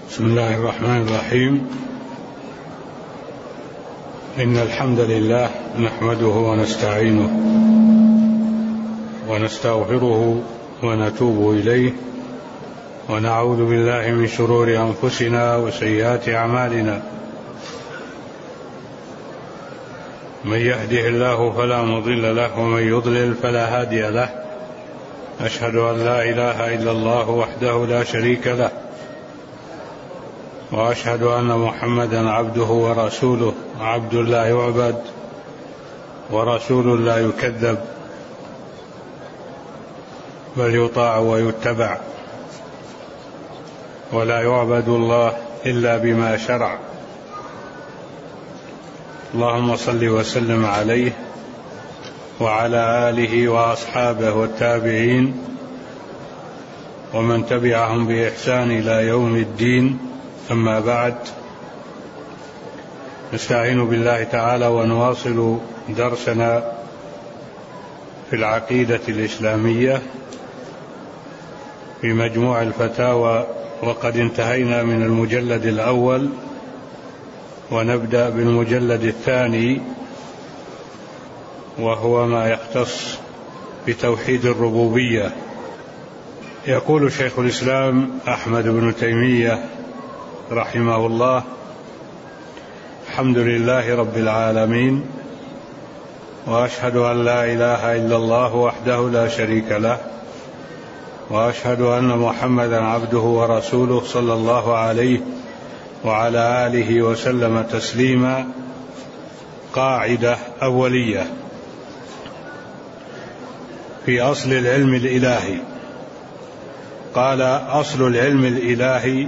بسم الله الرحمن الرحيم. إن الحمد لله نحمده ونستعينه ونستغفره ونتوب إليه ونعوذ بالله من شرور أنفسنا وسيئات أعمالنا. من يهده الله فلا مضل له ومن يضلل فلا هادي له. أشهد أن لا إله إلا الله وحده لا شريك له، وأشهد أن محمدا عبده ورسوله، عبد لا يعبد ورسول لا يكذب، بل يطاع ويتبع، ولا يعبد الله إلا بما شرع. اللهم صل وسلم عليه وعلى آله وأصحابه والتابعين ومن تبعهم بإحسان إلى يوم الدين. أما بعد، نستعين بالله تعالى ونواصل درسنا في العقيدة الإسلامية في مجموع الفتاوى، وقد انتهينا من المجلد الأول ونبدأ بالمجلد الثاني، وهو ما يختص بتوحيد الربوبية. يقول شيخ الإسلام أحمد بن تيمية رحمه الله: الحمد لله رب العالمين، وأشهد أن لا إله إلا الله وحده لا شريك له، وأشهد أن محمدا عبده ورسوله صلى الله عليه وعلى آله وسلم تسليما. قاعدة أولية في أصل العلم الإلهي. قال: أصل العلم الإلهي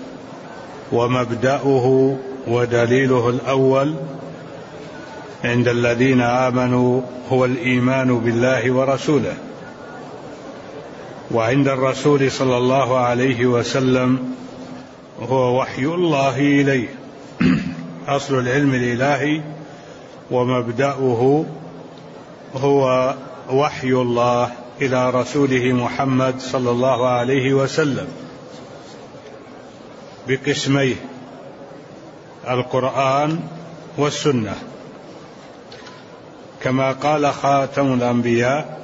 ومبدأه ودليله الأول عند الذين آمنوا هو الإيمان بالله ورسوله، وعند الرسول صلى الله عليه وسلم هو وحي الله إليه. أصل العلم الإلهي ومبدأه هو وحي الله إلى رسوله محمد صلى الله عليه وسلم بقسميه: القرآن والسنة، كما قال خاتم الأنبياء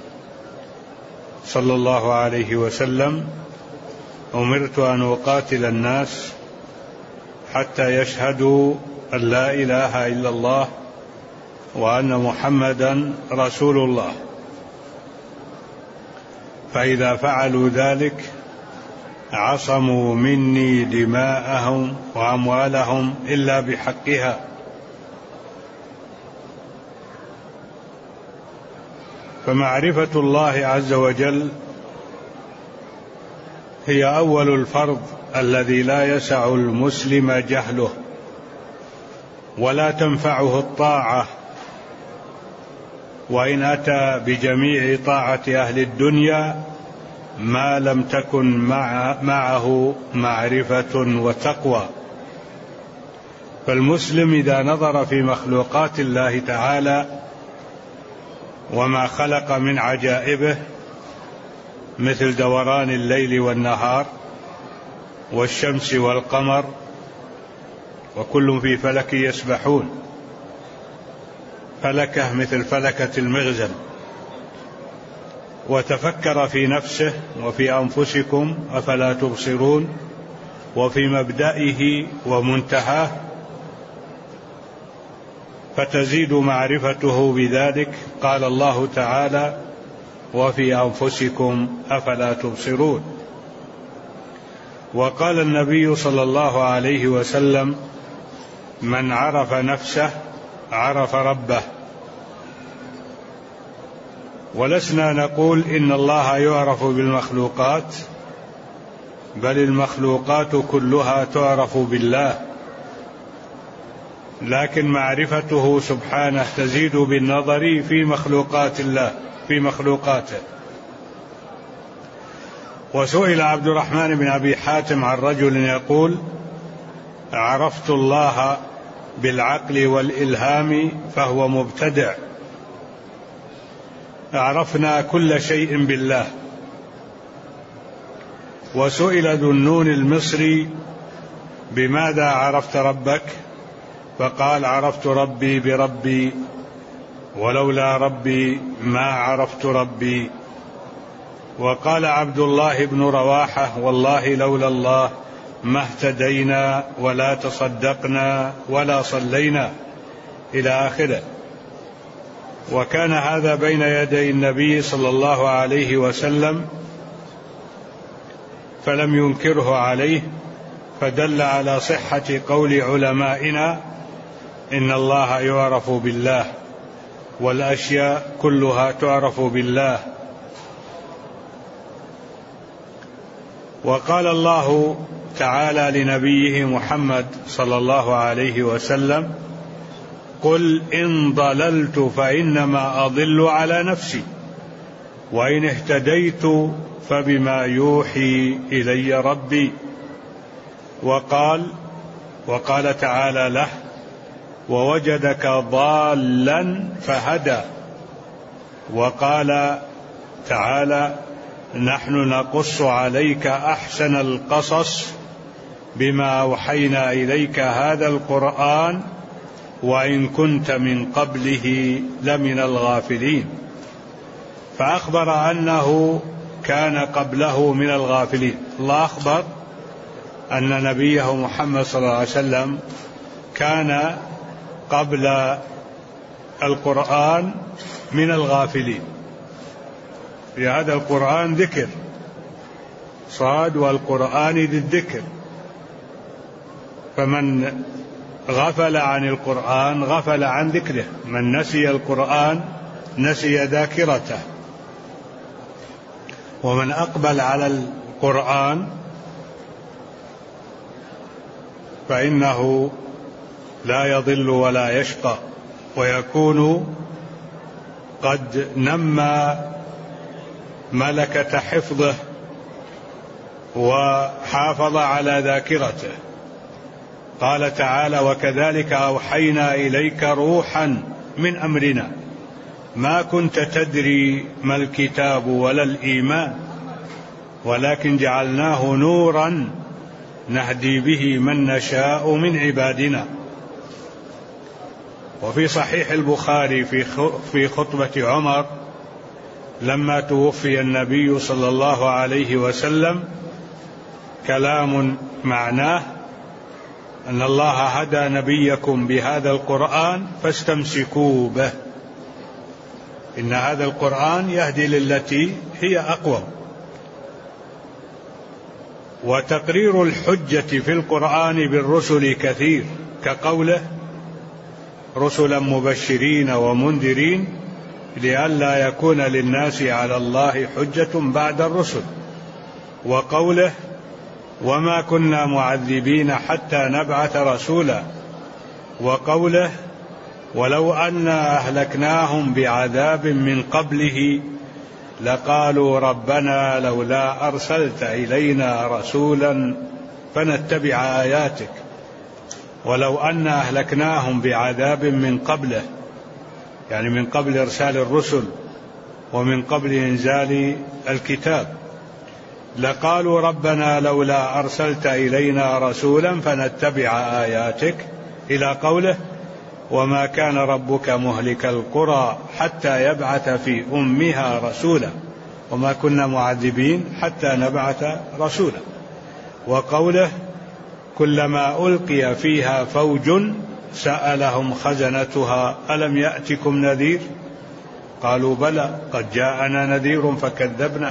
صلى الله عليه وسلم: أمرت أن أقاتل الناس حتى يشهدوا أن لا إله إلا الله وأن محمدا رسول الله، فإذا فعلوا ذلك عصموا مني دماءهم وأموالهم إلا بحقها. فمعرفة الله عز وجل هي أول الفرض الذي لا يسع المسلم جهله، ولا تنفعه الطاعة وإن أتى بجميع طاعة أهل الدنيا ما لم تكن معه معرفة وتقوى. فالمسلم إذا نظر في مخلوقات الله تعالى وما خلق من عجائبه، مثل دوران الليل والنهار والشمس والقمر، وكل في فلك يسبحون، فلكة مثل فلكة المغزل، وتفكر في نفسه وفي أنفسكم أفلا تبصرون، وفي مبدئه ومنتهاه، فتزيد معرفته بذلك. قال الله تعالى: وفي أنفسكم أفلا تبصرون. وقال النبي صلى الله عليه وسلم: من عرف نفسه عرف ربه. ولسنا نقول إن الله يعرف بالمخلوقات، بل المخلوقات كلها تعرف بالله، لكن معرفته سبحانه تزيد بالنظر في مخلوقات الله، في مخلوقاته. وسئل عبد الرحمن بن أبي حاتم عن رجل يقول: عرفت الله بالعقل والإلهام فهو مبتدع. عرفنا كل شيء بالله. وسئل ذو النون المصري بماذا عرفت ربك؟ فقال: عرفت ربي بربي، ولولا ربي ما عرفت ربي. وقال عبد الله بن رواحة: والله لولا الله ما اهتدينا ولا تصدقنا ولا صلينا، إلى آخره. وكان هذا بين يدي النبي صلى الله عليه وسلم فلم ينكره عليه، فدل على صحة قول علمائنا: إن الله يعرف بالله، والأشياء كلها تعرف بالله. وقال الله تعالى لنبيه محمد صلى الله عليه وسلم: قل إن ضللت فإنما أضل على نفسي، وإن اهتديت فبما يوحي إلي ربي. وقال تعالى له: ووجدك ضالا فهدى. وقال تعالى: نحن نقص عليك أحسن القصص بما أوحينا إليك هذا القرآن وإن كنت من قبله لمن الغافلين. فأخبر أنه كان قبله من الغافلين. الله أخبر أن نبيه محمد صلى الله عليه وسلم كان قبل القرآن من الغافلين. في هذا القرآن ذكر صاد، والقرآن ذي الذكر، فمن غفل عن القرآن غفل عن ذكره، من نسي القرآن نسي ذاكرته، ومن أقبل على القرآن فإنه لا يضل ولا يشقى، ويكون قد نمى ملكة حفظه وحافظ على ذاكرته. قال تعالى: وكذلك أوحينا إليك روحا من أمرنا ما كنت تدري ما الكتاب ولا الإيمان ولكن جعلناه نورا نهدي به من نشاء من عبادنا. وفي صحيح البخاري في خطبة عمر لما توفي النبي صلى الله عليه وسلم كلام معناه أن الله هدى نبيكم بهذا القرآن فاستمسكوا به، إن هذا القرآن يهدي للتي هي أقوم. وتقرير الحجة في القرآن بالرسل كثير، كقوله: رسلا مبشرين ومنذرين لئلا يكون للناس على الله حجة بعد الرسل. وقوله: وما كنا معذبين حتى نبعث رسولا. وقوله: ولو أنا أهلكناهم بعذاب من قبله لقالوا ربنا لولا أرسلت إلينا رسولا فنتبع آياتك. ولو أنا أهلكناهم بعذاب من قبله، يعني من قبل إرسال الرسل ومن قبل إنزال الكتاب، لقالوا ربنا لولا أرسلت إلينا رسولا فنتبع آياتك، إلى قوله: وما كان ربك مهلك القرى حتى يبعث في أمها رسولا وما كنا معذبين حتى نبعث رسولا. وقوله: كلما ألقي فيها فوج سألهم خزنتها ألم يأتكم نذير قالوا بلى قد جاءنا نذير فكذبنا.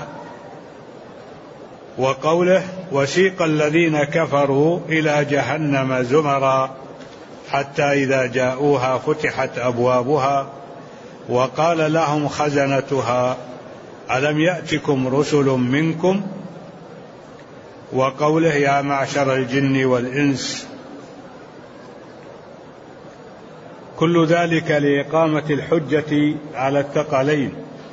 وقوله: وسيق الذين كفروا إلى جهنم زمرا حتى إذا جاءوها فتحت أبوابها وقال لهم خزنتها ألم يأتكم رسل منكم. وقوله: يا معشر الجن والإنس. كل ذلك لإقامة الحجة على الثقلين.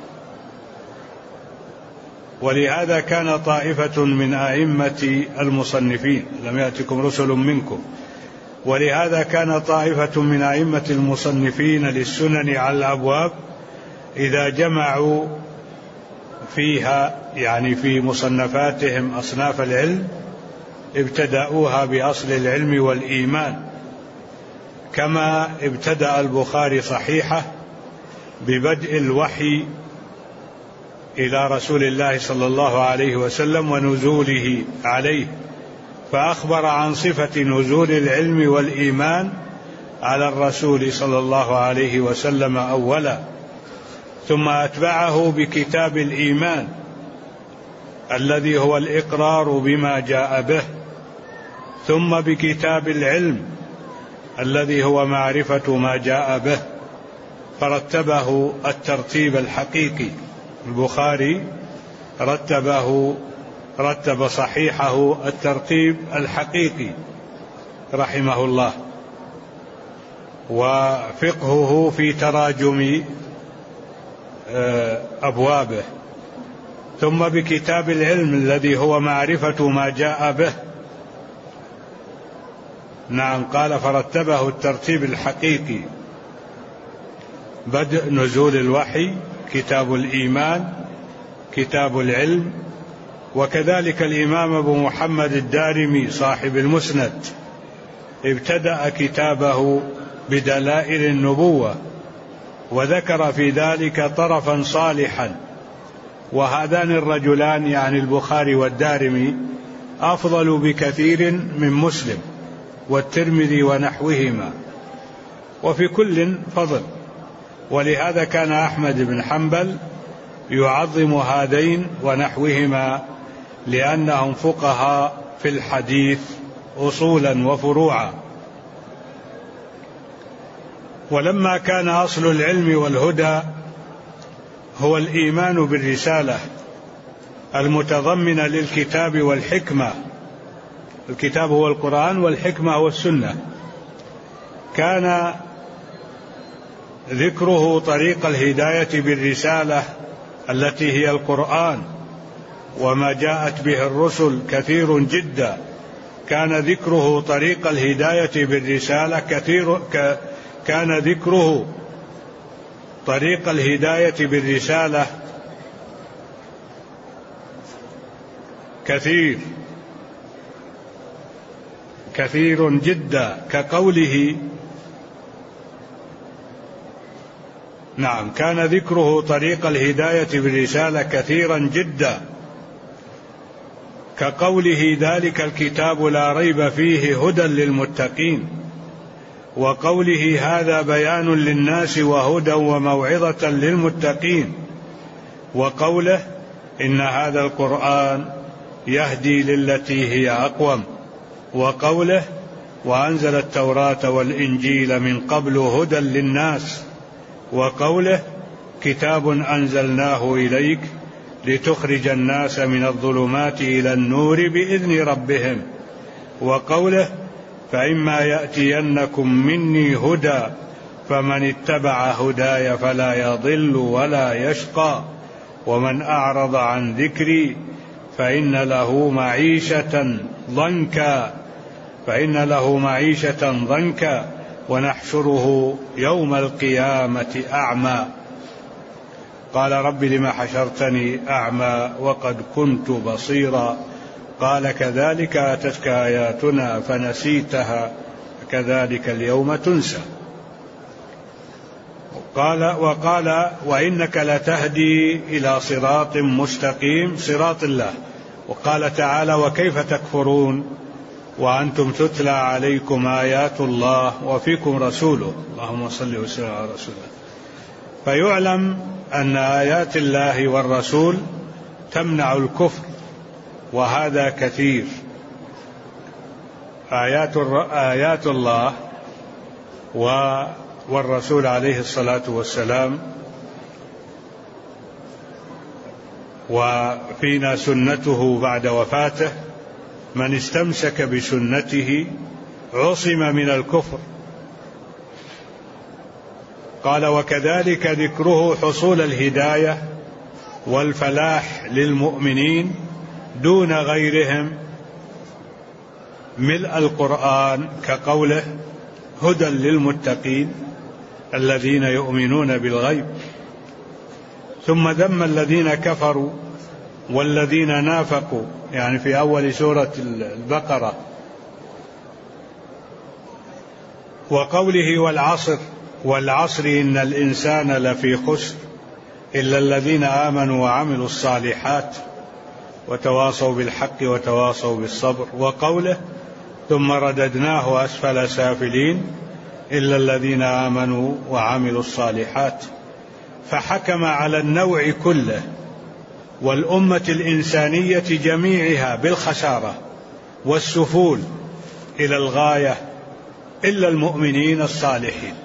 ولهذا كان طائفة من أئمة المصنفين، لم يأتكم رسل منكم، ولهذا كان طائفة من أئمة المصنفين للسنن على الأبواب إذا جمعوا فيها، يعني في مصنفاتهم، أصناف العلم، ابتدأوها بأصل العلم والإيمان، كما ابتدأ البخاري صحيحه ببدء الوحي إلى رسول الله صلى الله عليه وسلم ونزوله عليه، فأخبر عن صفة نزول العلم والإيمان على الرسول صلى الله عليه وسلم أولا، ثم أتبعه بكتاب الإيمان الذي هو الإقرار بما جاء به، ثم بكتاب العلم الذي هو معرفة ما جاء به، فرتبه الترتيب الحقيقي. البخاري رتب صحيحه الترتيب الحقيقي رحمه الله. وفقهه في تراجم أبوابه، ثم بكتاب العلم الذي هو معرفة ما جاء به. نعم، قال فرتبه الترتيب الحقيقي: بدء نزول الوحي، كتاب الإيمان، كتاب العلم. وكذلك الإمام أبو محمد الدارمي صاحب المسند ابتدأ كتابه بدلائل النبوة، وذكر في ذلك طرفا صالحا. وهذان الرجلان يعني البخاري والدارمي أفضل بكثير من مسلم والترمذي ونحوهما، وفي كل فضل. ولهذا كان أحمد بن حنبل يعظم هذين ونحوهما، لأنهم فقهاء في الحديث أصولا وفروعا. ولما كان أصل العلم والهدى هو الإيمان بالرسالة المتضمنة للكتاب والحكمة، الكتاب هو القرآن والحكمة هو السنة، كان ذكره طريق الهداية بالرسالة التي هي القرآن وما جاءت به الرسل كثير جدا. كان ذكره طريق الهداية بالرسالة كان ذكره طريق الهداية بالرسالة كثير جدا، كقوله نعم، كان ذكره طريق الهداية بالرسالة كثيرا جدا، كقوله ذلك الكتاب لا ريب فيه هدى للمتقين، وقوله هذا بيان للناس وهدى وموعظة للمتقين، وقوله إن هذا القرآن يهدي للتي هي أقوم، وقوله وأنزل التوراة والإنجيل من قبل هدى للناس، وقوله كتاب أنزلناه إليك لتخرج الناس من الظلمات إلى النور بإذن ربهم، وقوله فإما يأتينكم مني هدى فمن اتبع هداي فلا يضل ولا يشقى ومن أعرض عن ذكري فإن له معيشة ضنكا ونحشره يوم القيامة أعمى. قال رب لم حشرتني أعمى وقد كنت بصيرا، قال كذلك أتتك آياتنا فنسيتها كذلك اليوم تنسى. وقال وإنك لتهدي إلى صراط مستقيم، صراط الله. وقال تعالى وكيف تكفرون وأنتم تتلى عليكم آيات الله وفيكم رسوله، اللهم صل وسلم على رسوله. فيعلم أن آيات الله والرسول تمنع الكفر، وهذا كثير. آيات الله والرسول عليه الصلاة والسلام، وفينا سنته بعد وفاته، من استمسك بسنته عصم من الكفر. قال وكذلك ذكره حصول الهداية والفلاح للمؤمنين دون غيرهم ملء القرآن، كقوله هدى للمتقين الذين يؤمنون بالغيب. ثم ذم الذين كفروا والذين نافقوا يعني في أول سورة البقرة. وقوله والعصر، والعصر إن الإنسان لفي خسر إلا الذين آمنوا وعملوا الصالحات وتواصوا بالحق وتواصوا بالصبر. وقوله ثم رددناه أسفل سافلين إلا الذين آمنوا وعملوا الصالحات. فحكم على النوع كله والأمة الإنسانية جميعها بالخسارة والسفول إلى الغاية إلا المؤمنين الصالحين.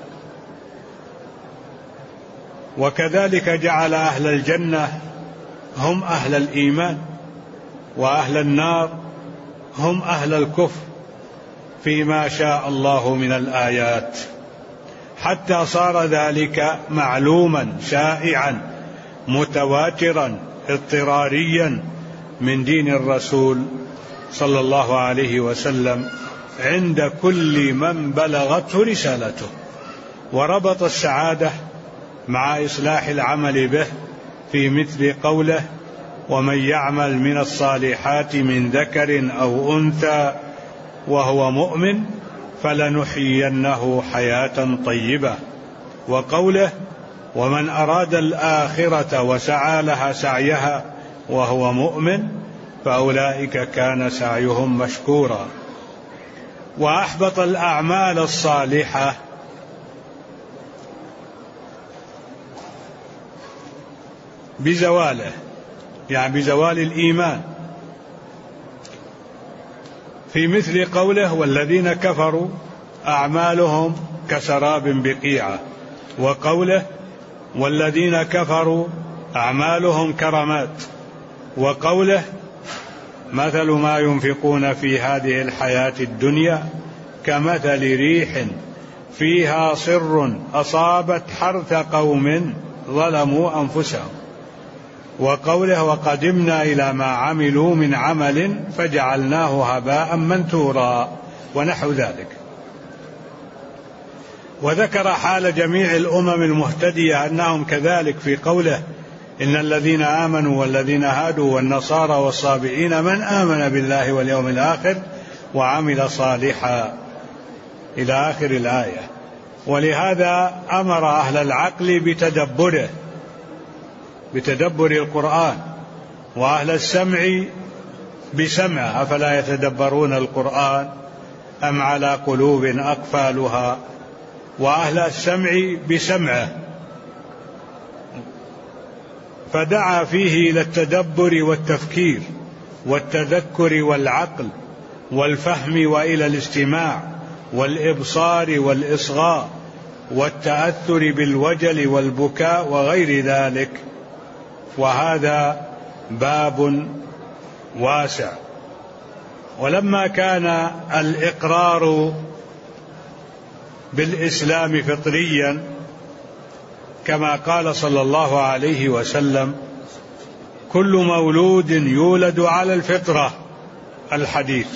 وكذلك جعل أهل الجنة هم أهل الإيمان وأهل النار هم أهل الكفر فيما شاء الله من الآيات، حتى صار ذلك معلوما شائعا متواترا اضطراريا من دين الرسول صلى الله عليه وسلم عند كل من بلغته رسالته. وربط السعادة مع إصلاح العمل به في مثل قوله ومن يعمل من الصالحات من ذكر أو أنثى وهو مؤمن فلنحيينه حياة طيبة. وقوله ومن أراد الآخرة وسعى لها سعيها وهو مؤمن فأولئك كان سعيهم مشكورا. وأحبط الأعمال الصالحة بزواله، يعني بزوال الإيمان، في مثل قوله والذين كفروا أعمالهم كسراب بقيعة. وقوله والذين كفروا أعمالهم كرماد. وقوله مثل ما ينفقون في هذه الحياة الدنيا كمثل ريح فيها صر أصابت حرث قوم ظلموا أنفسهم. وقوله وقدمنا إلى ما عملوا من عمل فجعلناه هباء منثورا ونحو ذلك. وذكر حال جميع الأمم المهتدية أنهم كذلك في قوله إن الذين آمنوا والذين هادوا والنصارى والصابئين من آمن بالله واليوم الآخر وعمل صالحا إلى آخر الآية. ولهذا أمر أهل العقل بتدبر القرآن، وأهل السمع بسمعه أفلا يتدبرون القرآن أم على قلوب أقفالها، وأهل السمع بسمعه، فدعا فيه إلى التدبر والتفكير والتذكر والعقل والفهم وإلى الاستماع والإبصار والإصغاء والتأثر بالوجل والبكاء وغير ذلك. وهذا باب واسع. ولما كان الإقرار بالإسلام فطريا كما قال صلى الله عليه وسلم كل مولود يولد على الفطرة الحديث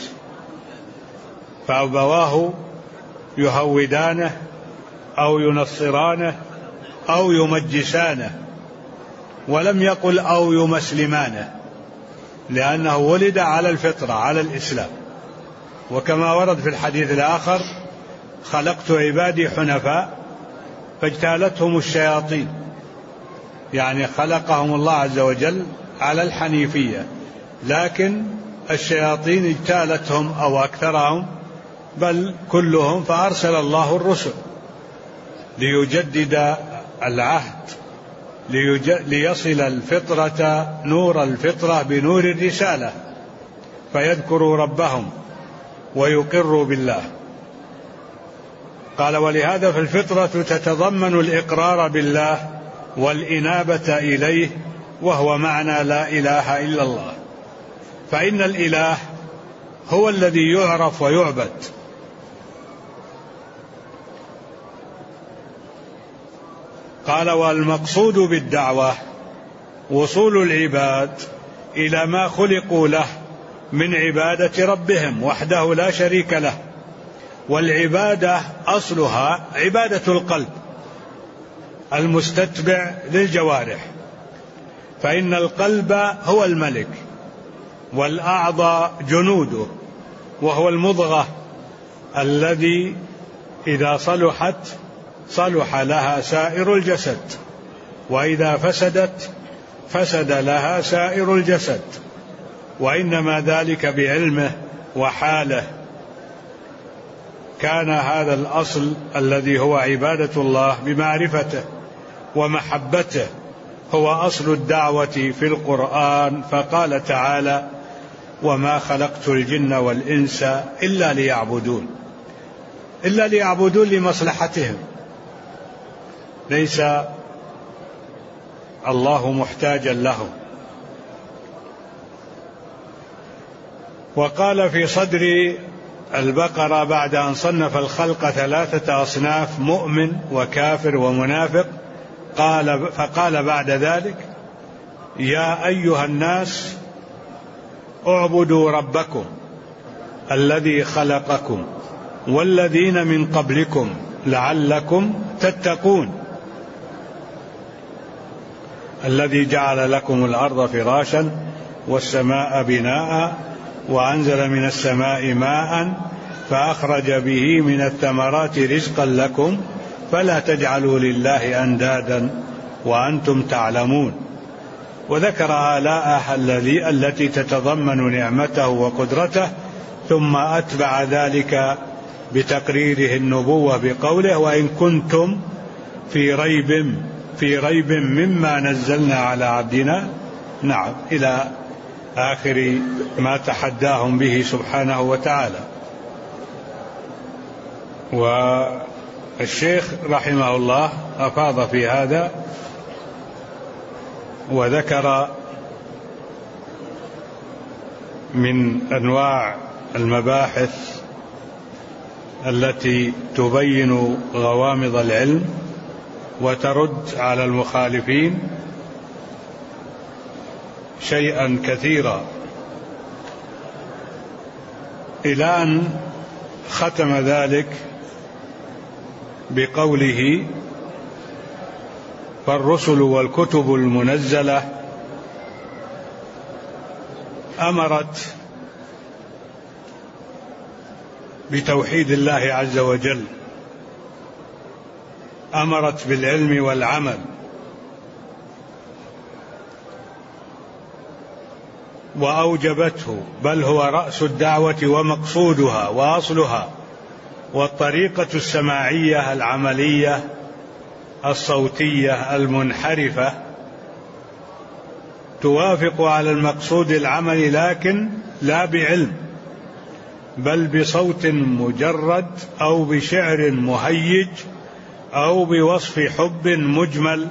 فأبواه يهودانه أو ينصرانه أو يمجسانه، ولم يقل أو يمسلمانه، لأنه ولد على الفطرة على الإسلام. وكما ورد في الحديث الآخر خلقت عبادي حنفاء فاجتالتهم الشياطين، يعني خلقهم الله عز وجل على الحنيفية، لكن الشياطين اجتالتهم أو أكثرهم بل كلهم، فأرسل الله الرسل ليجدد العهد ليصل الفطرة نور الفطرة بنور الرسالة فيذكروا ربهم ويقروا بالله. قال ولهذا فالفطرة تتضمن الإقرار بالله والإنابة إليه، وهو معنى لا إله إلا الله، فإن الإله هو الذي يعرف ويعبد. قال والمقصود بالدعوة وصول العباد إلى ما خلقوا له من عبادة ربهم وحده لا شريك له. والعبادة أصلها عبادة القلب المستتبع للجوارح، فإن القلب هو الملك، والأعضاء جنوده، وهو المضغة الذي إذا صلحت صلح لها سائر الجسد، وإذا فسدت فسد لها سائر الجسد، وإنما ذلك بعلمه وحاله. كان هذا الأصل الذي هو عبادة الله بمعرفته ومحبته هو أصل الدعوة في القرآن، فقال تعالى: وما خلقت الجن والإنس إلا ليعبدون، إلا ليعبدون لمصلحتهم، ليس الله محتاجا لهم. وقال في صدر البقرة بعد أن صنف الخلق 3 أصناف: مؤمن وكافر ومنافق، فقال بعد ذلك: يا أيها الناس اعبدوا ربكم الذي خلقكم والذين من قبلكم لعلكم تتقون، الذي جعل لكم الأرض فراشا والسماء بناء وأنزل من السماء ماء فأخرج به من الثمرات رزقا لكم فلا تجعلوا لله أندادا وأنتم تعلمون. وذكر آلاءه التي تتضمن نعمته وقدرته، ثم أتبع ذلك بتقريره النبوة بقوله: وإن كنتم في ريب مما نزلنا على عبدنا، نعم، إلى آخر ما تحداهم به سبحانه وتعالى. والشيخ رحمه الله أفاض في هذا وذكر من أنواع المباحث التي تبين غوامض العلم وترد على المخالفين شيئا كثيرا، إلى أن ختم ذلك بقوله: فالرسل والكتب المنزلة أمرت بتوحيد الله عز وجل، أمرت بالعلم والعمل، وأوجبته، بل هو رأس الدعوة ومقصودها وأصلها، والطريقة السماعية العملية الصوتية المنحرفة توافق على المقصود العملي، لكن لا بعلم، بل بصوت مجرد أو بشعر مهيج أو بوصف حب مجمل.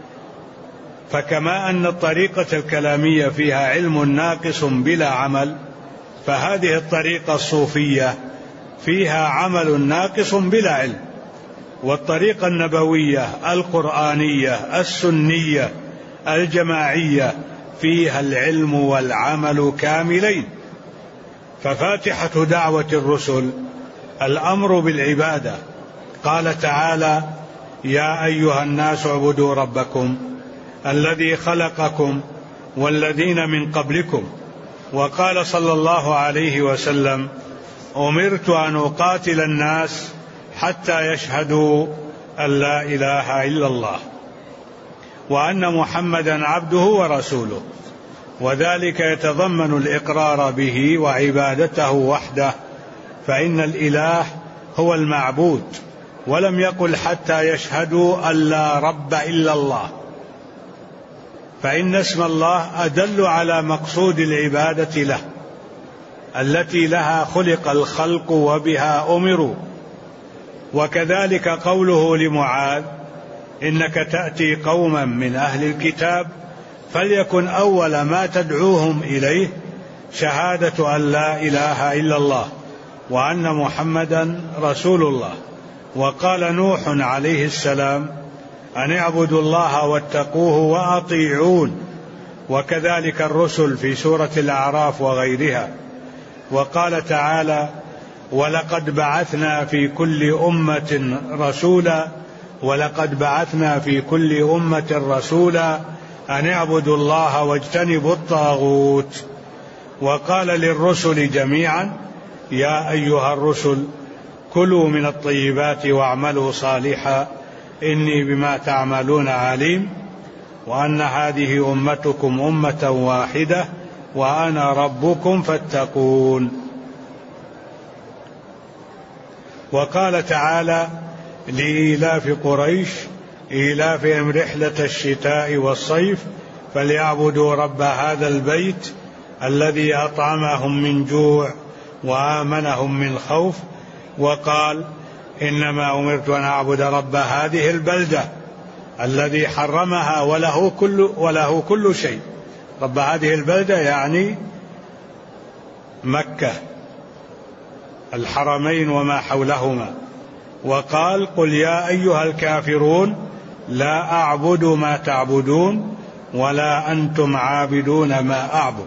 فكما أن الطريقة الكلامية فيها علم ناقص بلا عمل، فهذه الطريقة الصوفية فيها عمل ناقص بلا علم. والطريقة النبوية القرآنية السنية الجماعية فيها العلم والعمل كاملين. ففاتحة دعوة الرسل الأمر بالعبادة، قال تعالى: يا أيها الناس اعبدوا ربكم الذي خلقكم والذين من قبلكم. وقال صلى الله عليه وسلم: أمرت أن أقاتل الناس حتى يشهدوا أن لا إله إلا الله وأن محمدا عبده ورسوله، وذلك يتضمن الإقرار به وعبادته وحده، فإن الإله هو المعبود، ولم يقل حتى يشهدوا أن لا رب إلا الله، فإن اسم الله أدل على مقصود العبادة له التي لها خلق الخلق وبها أمروا. وكذلك قوله لمعاذ: إنك تأتي قوما من أهل الكتاب فليكن أول ما تدعوهم إليه شهادة أن لا إله إلا الله وأن محمدا رسول الله. وقال نوح عليه السلام: أن اعبدوا الله واتقوه وأطيعون. وكذلك الرسل في سورة الأعراف وغيرها. وقال تعالى: ولقد بعثنا في كل أمة رسولا أن اعبدوا الله واجتنبوا الطاغوت. وقال للرسل جميعا: يا أيها الرسل كلوا من الطيبات واعملوا صالحا إني بما تعملون عليم، وأن هذه أمتكم أمة واحدة وأنا ربكم فاتقون. وقال تعالى: لإيلاف قريش إيلافهم رحلة الشتاء والصيف فليعبدوا رب هذا البيت الذي أطعمهم من جوع وآمنهم من خوف. وقال: إنما أمرت أن أعبد رب هذه البلدة الذي حرمها وله كل شيء. رب هذه البلدة يعني مكة، الحرمين وما حولهما. وقال: قل يا أيها الكافرون لا أعبد ما تعبدون ولا أنتم عابدون ما أعبد.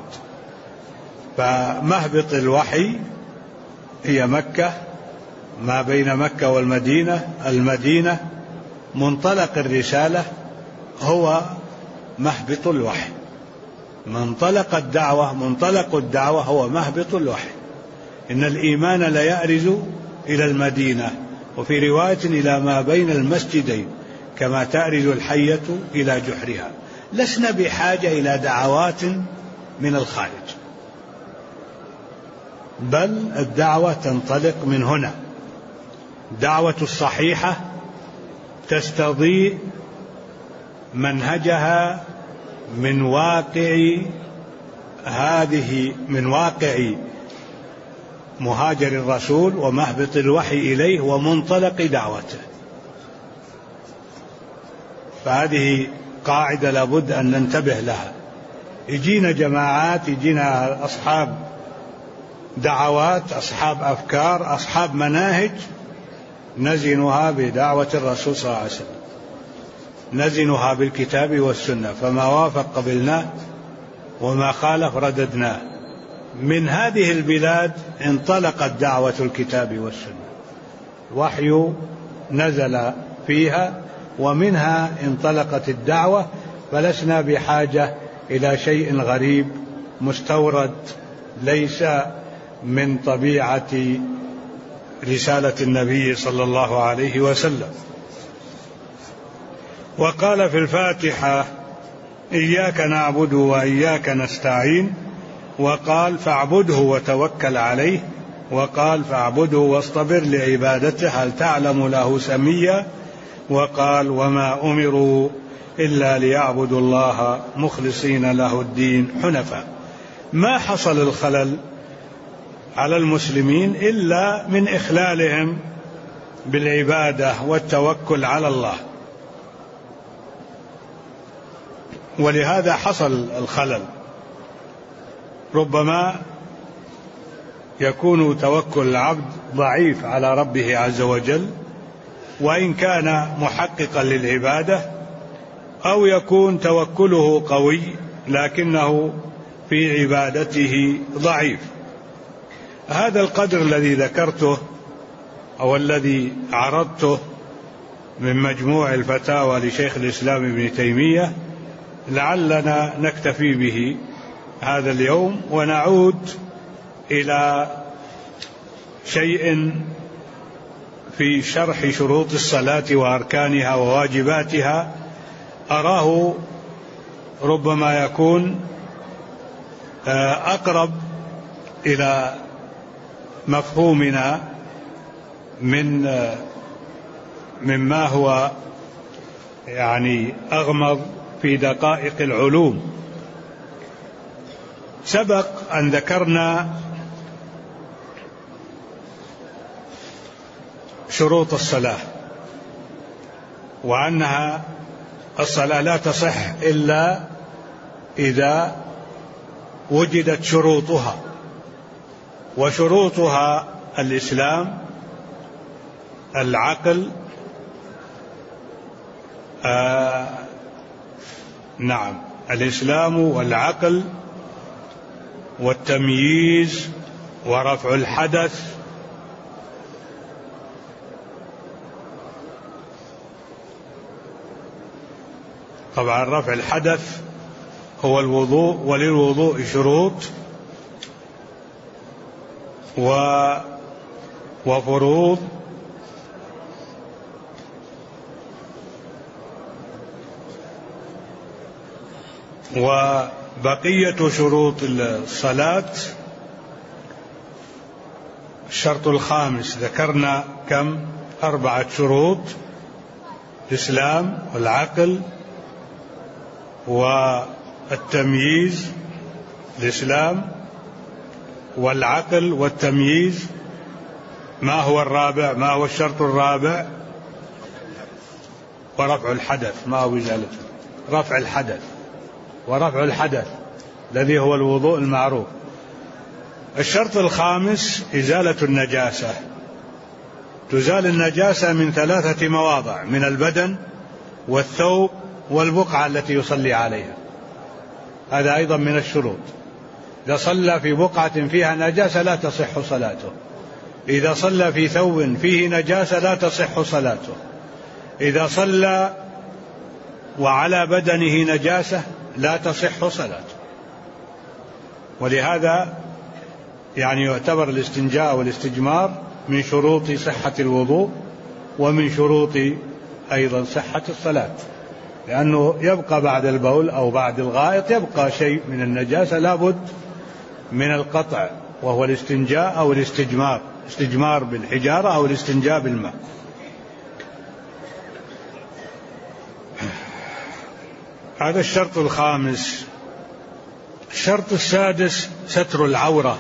فمهبط الوحي هي مكة، ما بين مكة والمدينة، المدينة منطلق الرسالة هو مهبط الوحي، منطلق الدعوة هو مهبط الوحي. إن الإيمان ليأرز إلى المدينة، وفي رواية إلى ما بين المسجدين، كما تأرز الحية إلى جحرها. لسنا بحاجة إلى دعوات من الخارج، بل الدعوة تنطلق من هنا. الدعوة الصحيحة تستضيء منهجها من واقع مهاجر الرسول ومهبط الوحي إليه ومنطلق دعوته. فهذه قاعدة لابد أن ننتبه لها. يجينا جماعات، يجينا أصحاب دعوات، أصحاب أفكار، أصحاب مناهج، نزنها بدعوة الرسول صلى الله عليه وسلم، نزنها بالكتاب والسنة، فما وافق قبلناه وما خالف رددناه. من هذه البلاد انطلقت دعوة الكتاب والسنة، وحي نزل فيها ومنها انطلقت الدعوة، فلسنا بحاجة إلى شيء غريب مستورد ليس من طبيعة رسالة النبي صلى الله عليه وسلم. وقال في الفاتحة: إياك نعبد وإياك نستعين. وقال: فاعبده وتوكل عليه. وقال: فاعبده واصطبر لعبادته هل تعلم له سميا. وقال: وما أمروا إلا ليعبدوا الله مخلصين له الدين حنفاء. ما حصل الخلل على المسلمين إلا من إخلالهم بالعبادة والتوكل على الله، ولهذا حصل الخلل. ربما يكون توكل العبد ضعيف على ربه عز وجل وإن كان محققا للعبادة، أو يكون توكله قوي لكنه في عبادته ضعيف. هذا القدر الذي ذكرته أو الذي عرضته من مجموع الفتاوى لشيخ الإسلام ابن تيمية لعلنا نكتفي به هذا اليوم، ونعود إلى شيء في شرح شروط الصلاة وأركانها وواجباتها، أراه ربما يكون أقرب إلى مفهومنا مما هو يعني أغمض في دقائق العلوم. سبق أن ذكرنا شروط الصلاة، وأنها الصلاة لا تصح إلا إذا وجدت شروطها، وشروطها الإسلام، العقل، الإسلام والعقل والتمييز ورفع الحدث طبعا رفع الحدث هو الوضوء، وللوضوء شروط وفروض وبقية شروط الصلاة. الشرط الخامس ذكرنا كم؟ 4 شروط: الإسلام والعقل والتمييز. الإسلام والعقل والتمييز. ما هو الرابع؟ ما هو الشرط الرابع؟ ورفع الحدث. ما هو إزالته؟ رفع الحدث. ورفع الحدث الذي هو الوضوء المعروف. الشرط الخامس إزالة النجاسة. تزال النجاسة من 3 مواضع: من البدن والثوب والبقعة التي يصلي عليها. هذا أيضا من الشروط. إذا صلى في بقعة فيها نجاسة لا تصح صلاته. إذا صلى في ثوب فيه نجاسة لا تصح صلاته. إذا صلى وعلى بدنه نجاسة لا تصح صلاته. ولهذا يعني يعتبر الاستنجاء والاستجمار من شروط صحة الوضوء ومن شروط أيضا صحة الصلاة، لأنه يبقى بعد البول أو بعد الغائط يبقى شيء من النجاسة لابد من القطع، وهو الاستنجاء أو الاستجمار، استجمار بالحجارة أو الاستنجاء بالماء. هذا الشرط الخامس. الشرط السادس ستر العورة،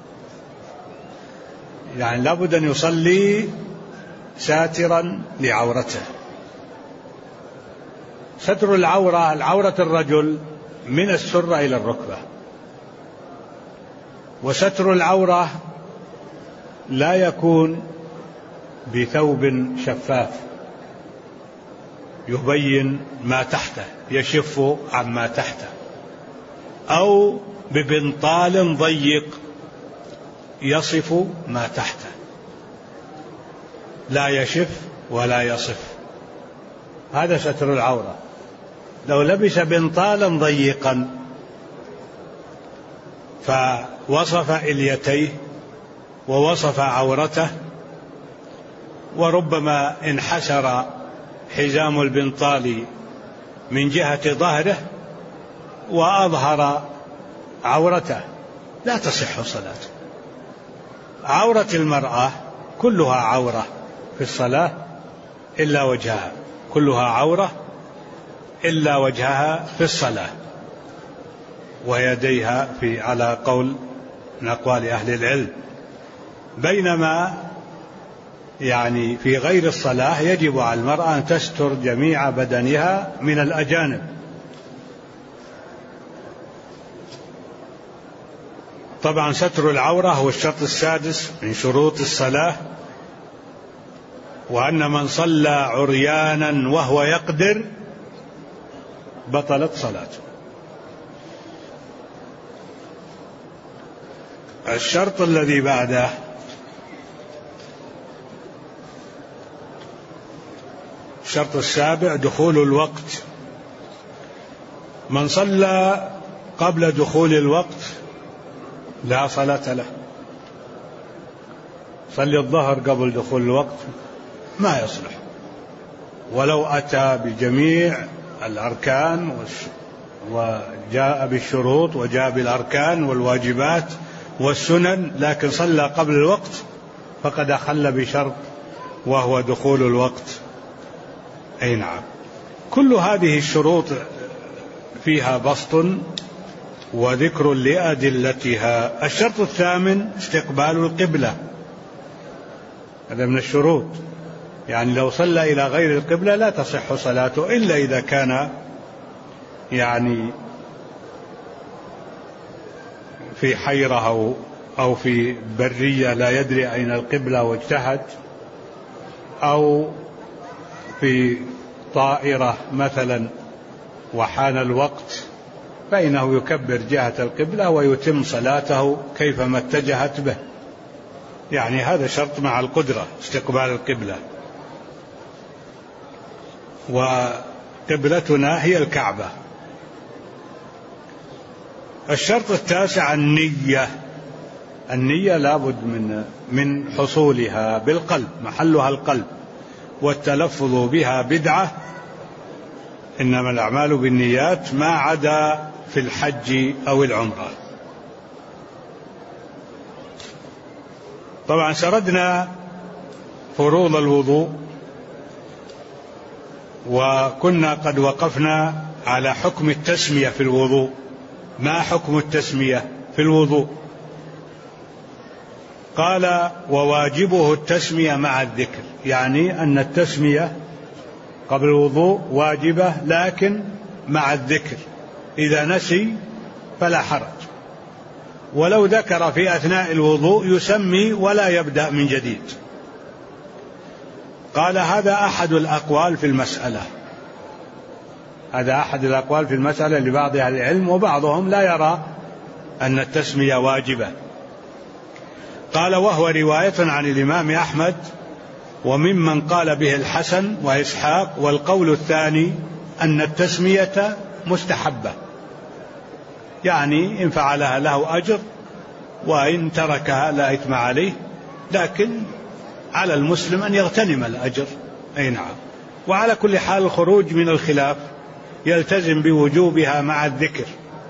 يعني لابد أن يصلي ساترا لعورته. ستر العورة، العورة الرجل من السرة إلى الركبة، وستر العورة لا يكون بثوب شفاف يبين ما تحته يشف عما تحته، أو ببنطال ضيق يصف ما تحته، لا يشف ولا يصف. هذا ستر العورة. لو لبس بنطالا ضيقا فوصف إليتيه ووصف عورته، وربما انحسر حزام البنطال من جهة ظهره وأظهر عورته، لا تصح صلاته. عورة المرأة كلها عورة في الصلاة إلا وجهها، كلها عورة إلا وجهها في الصلاة، ويديها على قول من أقوال أهل العلم. بينما يعني في غير الصلاة يجب على المرأة أن تستر جميع بدنها من الأجانب. طبعا ستر العورة هو الشرط السادس من شروط الصلاة، وأن من صلى عريانا وهو يقدر بطلت صلاته. الشرط الذي بعده الشرط السابع دخول الوقت. من صلى قبل دخول الوقت لا صلاة له. صلي الظهر قبل دخول الوقت ما يصلح، ولو أتى بجميع الأركان وجاء بالشروط وجاء بالأركان والواجبات والسنن، لكن صلى قبل الوقت فقد أخل بشرط وهو دخول الوقت. أي نعم. كل هذه الشروط فيها بسط وذكر لأدلتها. الشرط الثامن استقبال القبلة، هذا من الشروط، يعني لو صلى إلى غير القبلة لا تصح صلاته إلا إذا كان يعني في حيرة أو في برية لا يدري أين القبلة واجتهد، أو في طائرة مثلا وحان الوقت، فإنه يكبر جهة القبلة ويتم صلاته كيفما اتجهت به. يعني هذا شرط مع القدرة، استقبال القبلة. وقبلتنا هي الكعبة. الشرط التاسع النية. النية لابد من حصولها بالقلب، محلها القلب، والتلفظ بها بدعة. إنما الأعمال بالنيات ما عدا في الحج أو العمرة. طبعا سردنا فروض الوضوء، وكنا قد وقفنا على حكم التسمية في الوضوء. ما حكم التسمية في الوضوء؟ قال: وواجبه التسمية مع الذكر، يعني أن التسمية قبل الوضوء واجبة لكن مع الذكر، إذا نسي فلا حرج، ولو ذكر في أثناء الوضوء يسمي ولا يبدأ من جديد. قال: هذا أحد الأقوال في المسألة، هذا أحد الأقوال في المسألة لبعض أهل العلم، وبعضهم لا يرى أن التسمية واجبة. قال: وهو رواية عن الإمام أحمد وممن قال به الحسن وإسحاق، والقول الثاني أن التسمية مستحبة، يعني إن فعلها له أجر وإن تركها لا إثم عليه، لكن على المسلم أن يغتنم الأجر. أي نعم. وعلى كل حال الخروج من الخلاف يلتزم بوجوبها مع الذكر.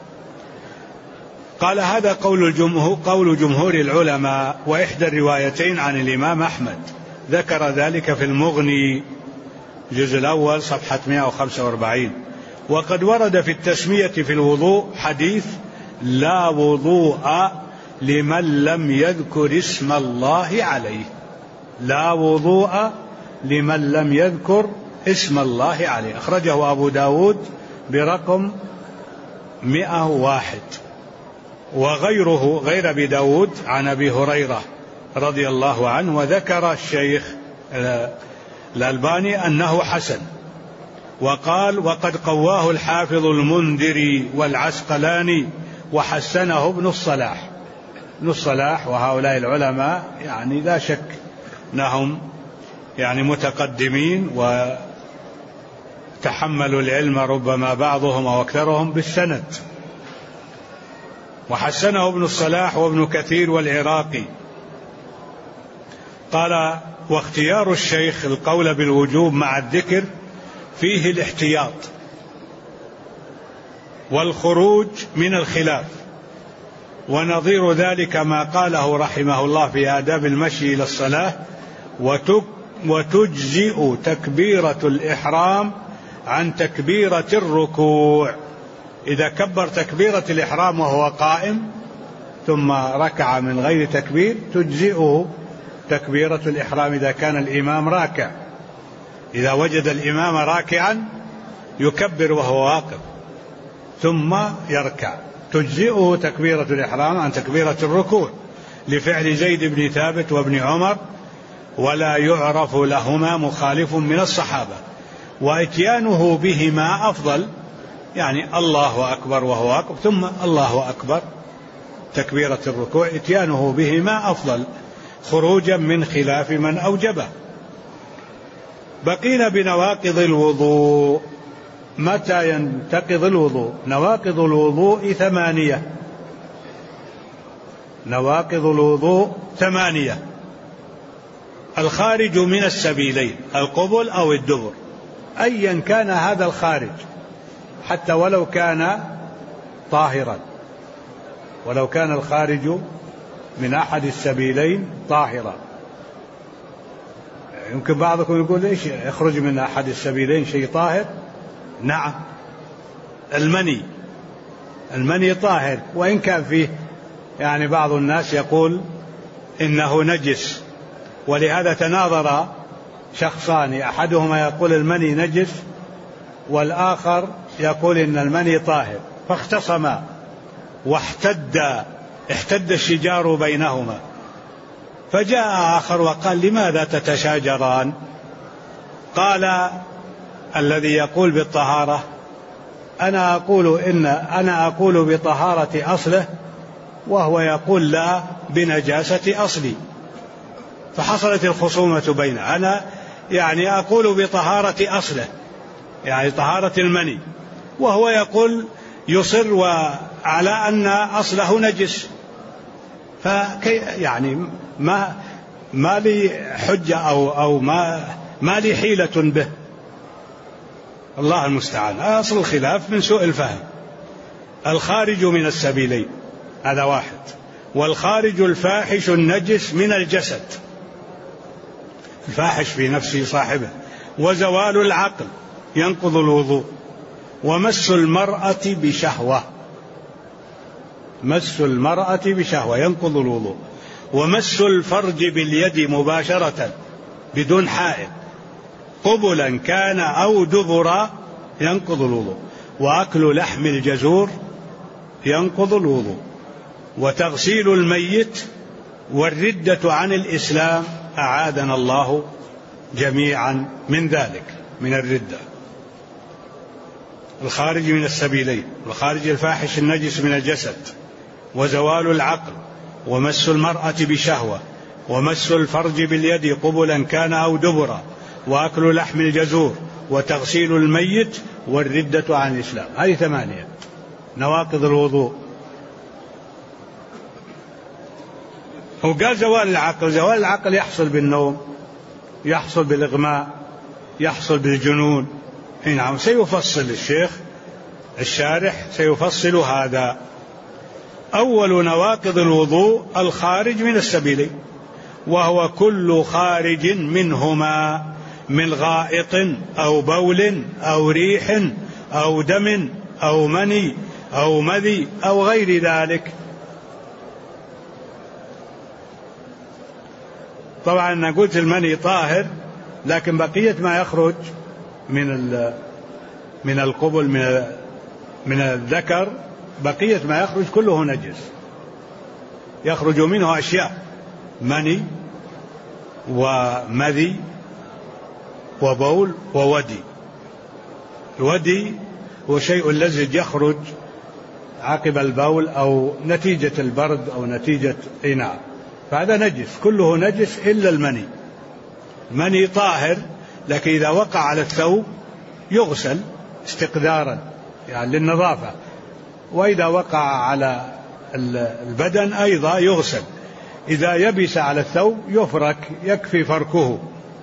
قال: هذا قول جمهور العلماء، وإحدى الروايتين عن الإمام أحمد، ذكر ذلك في المغني الجزء الأول صفحة 145. وقد ورد في التسمية في الوضوء حديث: لا وضوء لمن لم يذكر اسم الله عليه. لا وضوء لمن لم يذكر اسم الله عليه. أخرجه أبو داود برقم 101، وغيره غير أبي داود عن أبي هريرة رضي الله عنه. وذكر الشيخ الألباني أنه حسن، وقال: وقد قواه الحافظ المنذري والعسقلاني وحسنه ابن الصلاح. ابن الصلاح وهؤلاء العلماء يعني لا شك أنهم يعني متقدمين، وتحملوا العلم ربما بعضهم أو أكثرهم بالسند. وحسنه ابن الصلاح وابن كثير والعراقي. قال: واختيار الشيخ القول بالوجوب مع الذكر فيه الاحتياط والخروج من الخلاف، ونظير ذلك ما قاله رحمه الله في آداب المشي إلى الصلاة: وتجزئ تكبيرة الإحرام عن تكبيرة الركوع. إذا كبر تكبيرة الإحرام وهو قائم ثم ركع من غير تكبير تجزئه تكبيرة الإحرام إذا كان الإمام راكع. إذا وجد الإمام راكعا يكبر وهو واقف ثم يركع، تجزئه تكبيرة الإحرام عن تكبيرة الركوع، لفعل زيد بن ثابت وابن عمر، ولا يعرف لهما مخالف من الصحابة. وإتيانه بهما أفضل، يعني الله أكبر وهو واقف ثم الله أكبر تكبيرة الركوع، إتيانه بهما أفضل خروجا من خلاف من أوجبه. بقينا بنواقض الوضوء. متى ينتقض الوضوء؟ نواقض الوضوء 8. نواقض الوضوء 8: الخارج من السبيلين، القبل أو الدبر، أيا كان هذا الخارج، حتى ولو كان طاهرا، ولو كان الخارج من أحد السبيلين طاهرا. يمكن بعضكم يقول: ليش يخرج من أحد السبيلين شيء طاهر؟ نعم، المني طاهر، وإن كان فيه يعني بعض الناس يقول إنه نجس، ولهذا تناظر شخصان، أحدهما يقول المني نجس والآخر يقول إن المني طاهر، فاختصما احتد الشجار بينهما. فجاء آخر وقال: لماذا تتشاجران؟ قال الذي يقول بالطهارة: أنا أقول بطهارة أصله، وهو يقول لا بنجاسة أصلي. فحصلت الخصومة بيننا. أنا يعني أقول بطهارة أصله، يعني طهارة المني، وهو يقول يصر على أن أصله نجس. يعني ما لي حجة أو ما لي حيلة به. الله المستعان. أصل الخلاف من سوء الفهم. الخارج من السبيلين هذا واحد، والخارج الفاحش النجس من الجسد، الفاحش في نفسه صاحبه، وزوال العقل ينقض الوضوء، ومس المرأة بشهوة، مس المرأة بشهوة ينقض الوضوء، ومس الفرج باليد مباشرة بدون حائل قبلا كان أو دبرا ينقض الوضوء، وأكل لحم الجزور ينقض الوضوء، وتغسيل الميت، والردة عن الإسلام أعاذنا الله جميعا من ذلك، من الردة. الخارج من السبيلين، الخارج الفاحش النجس من الجسد، وزوال العقل، ومس المرأة بشهوة، ومس الفرج باليد قبلا كان أو دبرا، وأكل لحم الجزور، وتغسيل الميت، والردة عن الإسلام. هذه 8 نواقض الوضوء. وقال زوال العقل، زوال العقل يحصل بالنوم، يحصل بالإغماء، يحصل بالجنون. نعم، سيفصل الشيخ الشارح سيفصل هذا. أول نواقض الوضوء الخارج من السبيلين، وهو كل خارج منهما من غائط أو بول أو ريح أو دم أو مني أو مذي أو غير ذلك. طبعا أنا قلت المني طاهر، لكن بقية ما يخرج من القبل من الذكر، بقية ما يخرج كله نجس، يخرج منه أشياء: مني ومذي وبول وودي. الودي هو شيء لزج يخرج عقب البول أو نتيجة البرد أو نتيجة إناء، فهذا نجس، كله نجس إلا المني. المني طاهر، لكن إذا وقع على الثوب يغسل استقدارا يعني للنظافة، وإذا وقع على البدن أيضا يغسل. إذا يبس على الثوب يفرك، يكفي فركه.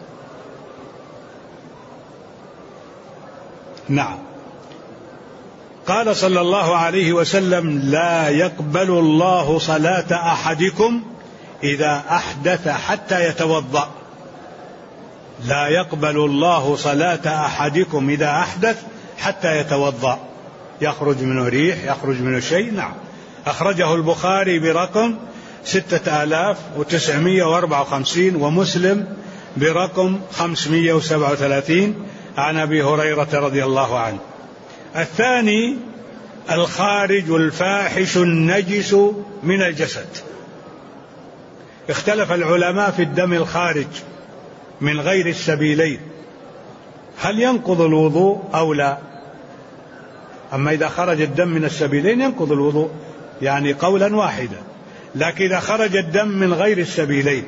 نعم. قال صلى الله عليه وسلم: لا يقبل الله صلاة أحدكم إذا أحدث حتى يتوضأ. لا يقبل الله صلاة أحدكم إذا أحدث حتى يتوضأ. يخرج منه ريح، يخرج منه شيء. نعم. أخرجه البخاري برقم 6954، ومسلم برقم 537 عن أبي هريرة رضي الله عنه. الثاني الخارج الفاحش النجس من الجسد. اختلف العلماء في الدم الخارج من غير السبيلين هل ينقض الوضوء أو لا. أما إذا خرج الدم من السبيلين ينقض الوضوء، يعني قولا واحدا. لكن إذا خرج الدم من غير السبيلين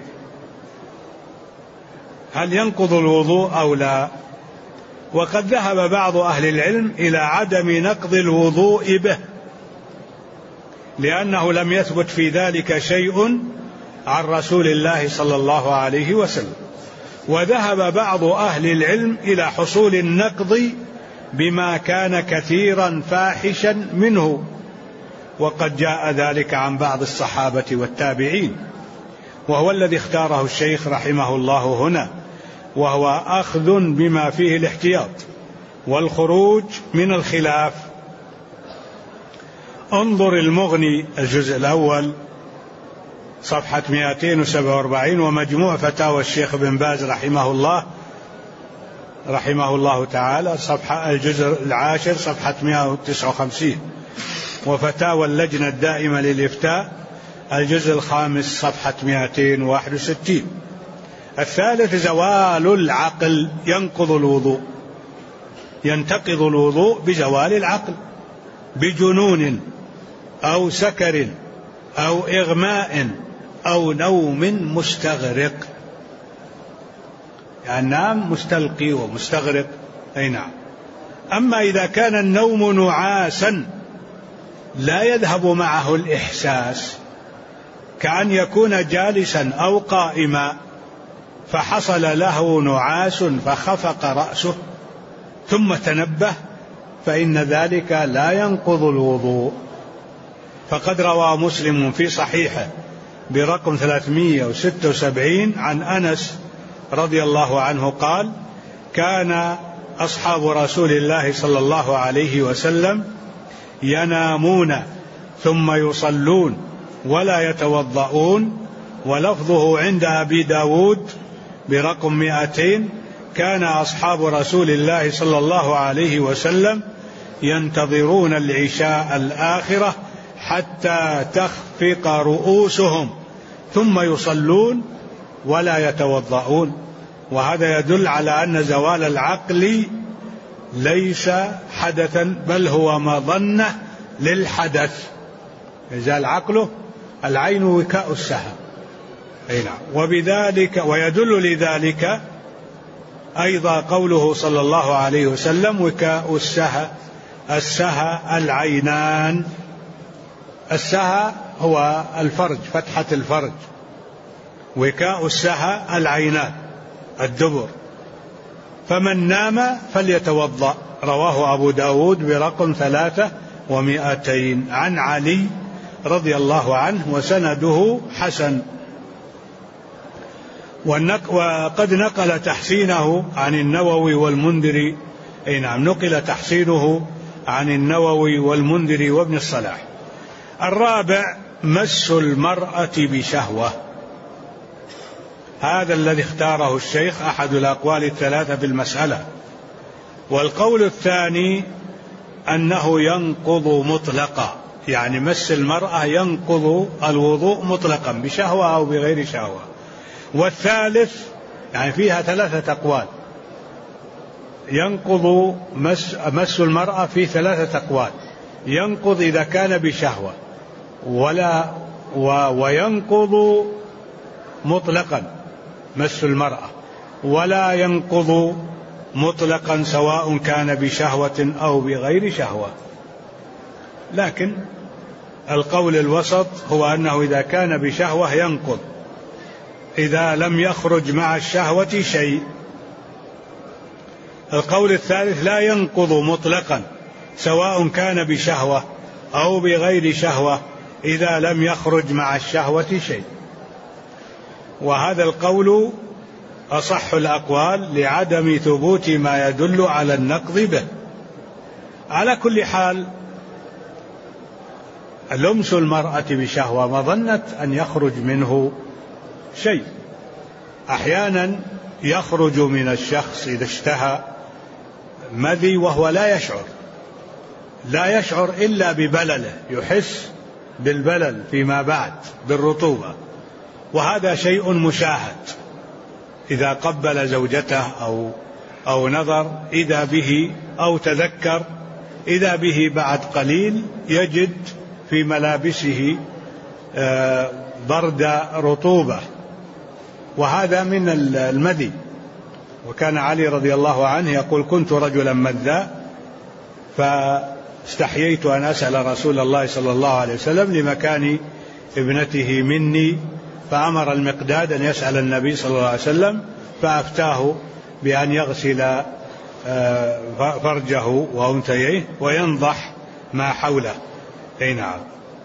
هل ينقض الوضوء أو لا. وقد ذهب بعض أهل العلم إلى عدم نقض الوضوء به، لأنه لم يثبت في ذلك شيء عن رسول الله صلى الله عليه وسلم. وذهب بعض أهل العلم إلى حصول النقض بما كان كثيرا فاحشا منه، وقد جاء ذلك عن بعض الصحابة والتابعين، وهو الذي اختاره الشيخ رحمه الله هنا، وهو أخذ بما فيه الاحتياط والخروج من الخلاف. انظر المغني الجزء الأول صفحة 247، ومجموع فتاوى الشيخ بن باز رحمه الله تعالى صفحة الجزء العاشر صفحة 159، وفتاوى اللجنة الدائمة للإفتاء الجزء الخامس صفحة 261. الثالث زوال العقل ينقض الوضوء، ينتقض الوضوء بزوال العقل، بجنون أو سكر أو إغماء أو نوم مستغرق، يعني نام مستلقي ومستغرق. أي نعم. أما إذا كان النوم نعاسا لا يذهب معه الإحساس كأن يكون جالسا أو قائما فحصل له نعاس فخفق رأسه ثم تنبه فإن ذلك لا ينقض الوضوء. فقد روى مسلم في صحيحه برقم 376 عن أنس رضي الله عنه قال: كان أصحاب رسول الله صلى الله عليه وسلم ينامون ثم يصلون ولا يتوضؤون. ولفظه عند أبي داود برقم 200: كان أصحاب رسول الله صلى الله عليه وسلم ينتظرون العشاء الآخرة حتى تخفق رؤوسهم ثم يصلون ولا يتوضؤون. وهذا يدل على أن زوال العقل ليس حدثا بل هو مظنة للحدث. يزال عقله، العين وكاء السهى. وبذلك ويدل لذلك أيضا قوله صلى الله عليه وسلم: وكاء السهى العينان. السهى هو الفرج، فتحة الفرج. وكاء السهى العينان الدبر. فمن نام فليتوضأ. رواه أبو داود برقم 300 عن علي رضي الله عنه وسنده حسن. وقد نقل تحسينه عن النووي والمنذري. نقل تحسينه عن النووي والمنذري وابن الصلاح. الرابع: مس المرأة بشهوة. هذا الذي اختاره الشيخ أحد الأقوال الثلاثة في المسألة. والقول الثاني أنه ينقض مطلقا، يعني مس المرأة ينقض الوضوء مطلقا بشهوة أو بغير شهوة. والثالث يعني فيها ثلاثة أقوال. ينقض مس المرأة في ثلاثة أقوال: ينقض إذا كان بشهوة، وينقض مطلقا مس المرأة، ولا ينقض مطلقا سواء كان بشهوة أو بغير شهوة. لكن القول الوسط هو أنه إذا كان بشهوة ينقض إذا لم يخرج مع الشهوة شيء. القول الثالث: لا ينقض مطلقا سواء كان بشهوة أو بغير شهوة إذا لم يخرج مع الشهوة شيء. وهذا القول أصح الأقوال لعدم ثبوت ما يدل على النقض به. على كل حال، لمس المرأة بشهوة مظنة أن يخرج منه شيء. أحيانا يخرج من الشخص إذا اشتهى مذي وهو لا يشعر إلا ببلله، يحس بالبلل فيما بعد بالرطوبة، وهذا شيء مشاهد. إذا قبل زوجته أو نظر إذا به أو تذكر إذا به بعد قليل يجد في ملابسه برد رطوبة، وهذا من المذي. وكان علي رضي الله عنه يقول: كنت رجلا مذا فاستحييت أن أسأل رسول الله صلى الله عليه وسلم لمكان ابنته مني، فأمر المقداد أن يسأل النبي صلى الله عليه وسلم، فأفتاه بأن يغسل فرجه وأنثيه وينضح ما حوله. نعم.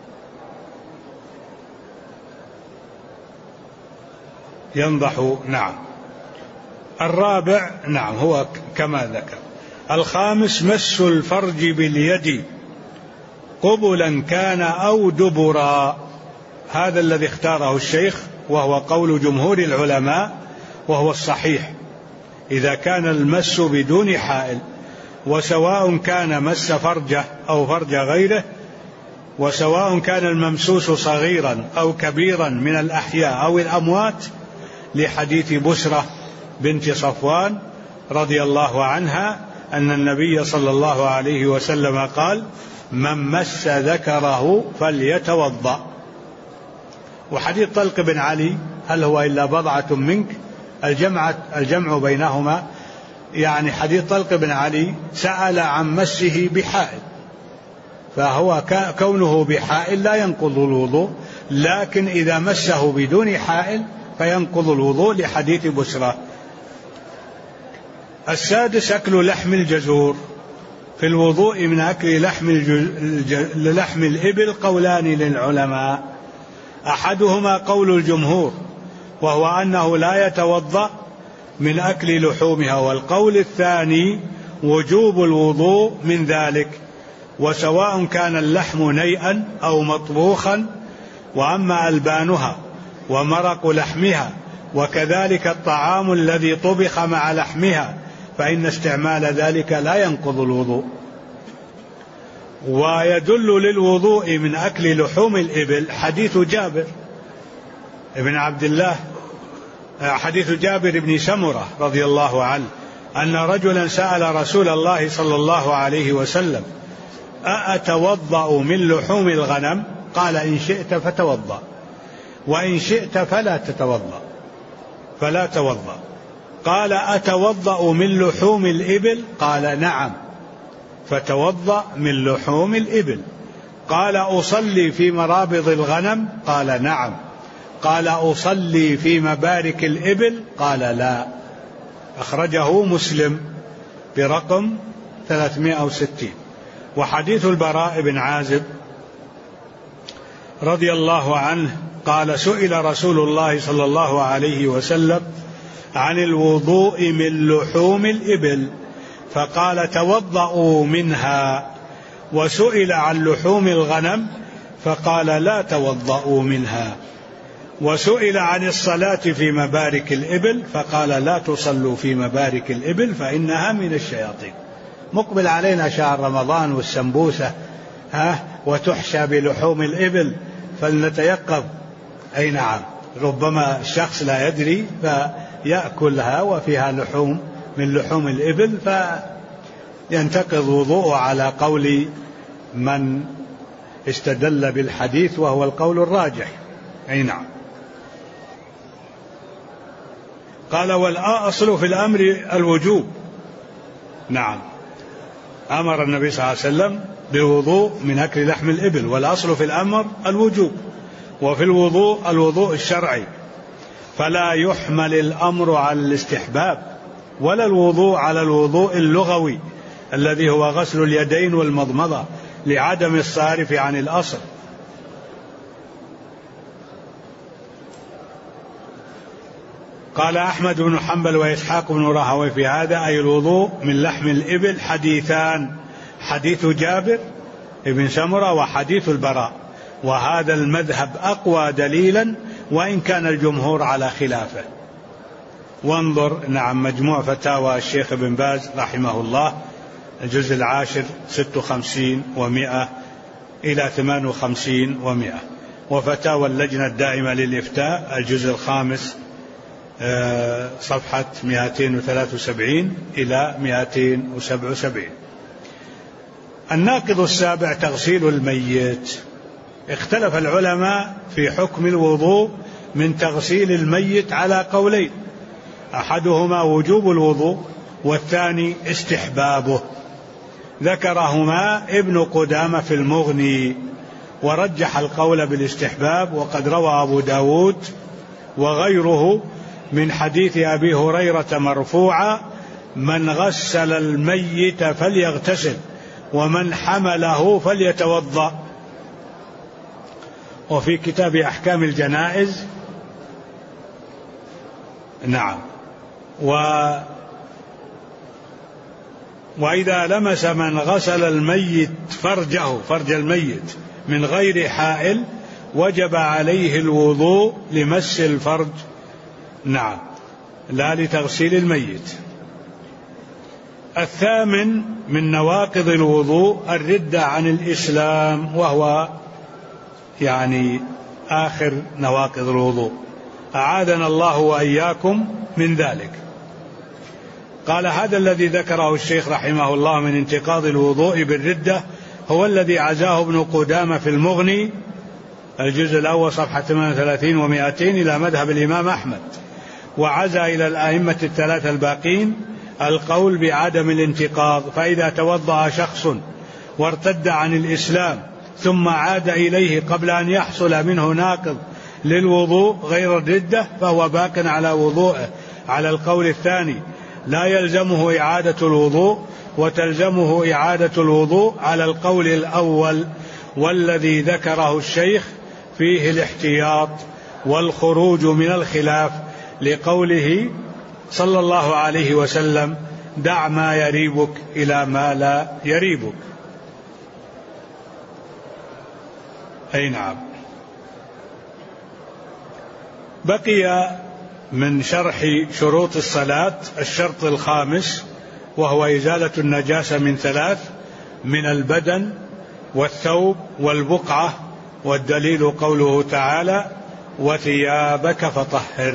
ينضح. نعم. الرابع نعم هو كما ذكر. الخامس: مس الفرج باليد قبلا كان أو دبرا. هذا الذي اختاره الشيخ وهو قول جمهور العلماء وهو الصحيح. إذا كان المس بدون حائل، وسواء كان مس فرجه أو فرج غيره، وسواء كان الممسوس صغيرا أو كبيرا من الأحياء أو الأموات، لحديث بسرة بنت صفوان رضي الله عنها أن النبي صلى الله عليه وسلم قال: من مس ذكره فليتوضأ. وحديث طلق بن علي: هل هو إلا بضعة منك؟ الجمع بينهما، يعني حديث طلق بن علي سأل عن مسه بحائل، فهو كونه بحائل لا ينقض الوضوء، لكن إذا مسه بدون حائل فينقض الوضوء لحديث بسرى. السادس أكل لحم الجزور. في الوضوء من أكل لحم الإبل قولان للعلماء، أحدهما قول الجمهور وهو أنه لا يتوضأ من أكل لحومها، والقول الثاني وجوب الوضوء من ذلك، وسواء كان اللحم نيئا أو مطبوخا. وأما ألبانها ومرق لحمها وكذلك الطعام الذي طبخ مع لحمها فإن استعمال ذلك لا ينقض الوضوء. ويدل للوضوء من أكل لحوم الإبل حديث جابر بن عبد الله، حديث جابر بن سمرة رضي الله عنه أن رجلا سأل رسول الله صلى الله عليه وسلم: أأتوضأ من لحوم الغنم؟ قال: إن شئت فتوضأ، وإن شئت فلا توضأ. قال: أتوضأ من لحوم الإبل؟ قال: نعم. فتوضأ من لحوم الإبل. قال: أصلي في مرابض الغنم؟ قال: نعم. قال: أصلي في مبارك الإبل؟ قال: لا. أخرجه مسلم برقم 360. وحديث البراء بن عازب رضي الله عنه قال: سئل رسول الله صلى الله عليه وسلم عن الوضوء من لحوم الإبل فقال: توضأوا منها. وسئل عن لحوم الغنم فقال: لا توضأوا منها. وسئل عن الصلاة في مبارك الإبل فقال: لا تصلوا في مبارك الإبل فإنها من الشياطين. مقبل علينا شهر رمضان والسنبوسة وتحشى بلحوم الإبل، فلنتيقظ. أي نعم، ربما الشخص لا يدري فيأكلها وفيها لحوم من لحوم الإبل فينتقض وضوءه على قول من استدل بالحديث وهو القول الراجح. أي نعم. قال: والأصل في الأمر الوجوب. نعم، أمر النبي صلى الله عليه وسلم بالوضوء من أكل لحم الإبل، والأصل في الأمر الوجوب، وفي الوضوء الشرعي، فلا يحمل الأمر على الاستحباب ولا الوضوء على الوضوء اللغوي الذي هو غسل اليدين والمضمضة لعدم الصارف عن الأصل. قال أحمد بن حنبل وإسحاق بن راهويه في هذا، أي الوضوء من لحم الإبل، حديثان: حديث جابر بن سمرة وحديث البراء، وهذا المذهب أقوى دليلا وإن كان الجمهور على خلافه. وانظر نعم مجموع فتاوى الشيخ ابن باز رحمه الله الجزء 10 56 و100 إلى 58 و100، وفتاوى اللجنة الدائمة للإفتاء الجزء 5 صفحة 273 إلى 277. الناقض السابع تغسيل الميت. اختلف العلماء في حكم الوضوء من تغسيل الميت على قولين: أحدهما وجوب الوضوء، والثاني استحبابه. ذكرهما ابن قدامة في المغني، ورجح القول بالاستحباب. وقد روى أبو داود وغيره من حديث أبي هريرة مرفوعا: من غسل الميت فليغتسل، ومن حمله فليتوضأ. وفي كتاب أحكام الجنائز نعم. وإذا لمس من غسل الميت فرج الميت من غير حائل وجب عليه الوضوء لمس الفرج، نعم، لا لتغسيل الميت. الثامن من نواقض الوضوء الردة عن الإسلام، وهو يعني آخر نواقض الوضوء، أعاذنا الله وإياكم من ذلك. قال: هذا الذي ذكره الشيخ رحمه الله من انتقاض الوضوء بالردة هو الذي عزاه ابن قدامة في المغني الجزء الأول صفحة 38 و200 إلى مذهب الإمام أحمد، وعزى إلى الأئمة الثلاثة الباقين القول بعدم الانتقاض. فإذا توضأ شخص وارتد عن الإسلام ثم عاد إليه قبل أن يحصل منه ناقض للوضوء غير الردة فهو باق على وضوءه. على القول الثاني لا يلزمه إعادة الوضوء، وتلزمه إعادة الوضوء على القول الأول، والذي ذكره الشيخ فيه الاحتياط والخروج من الخلاف، لقوله صلى الله عليه وسلم: دع ما يريبك إلى ما لا يريبك. أي نعم. بقي من شرح شروط الصلاة الشرط الخامس، وهو إزالة النجاسة من ثلاث: من البدن والثوب والبقعة، والدليل قوله تعالى: وثيابك فطهر.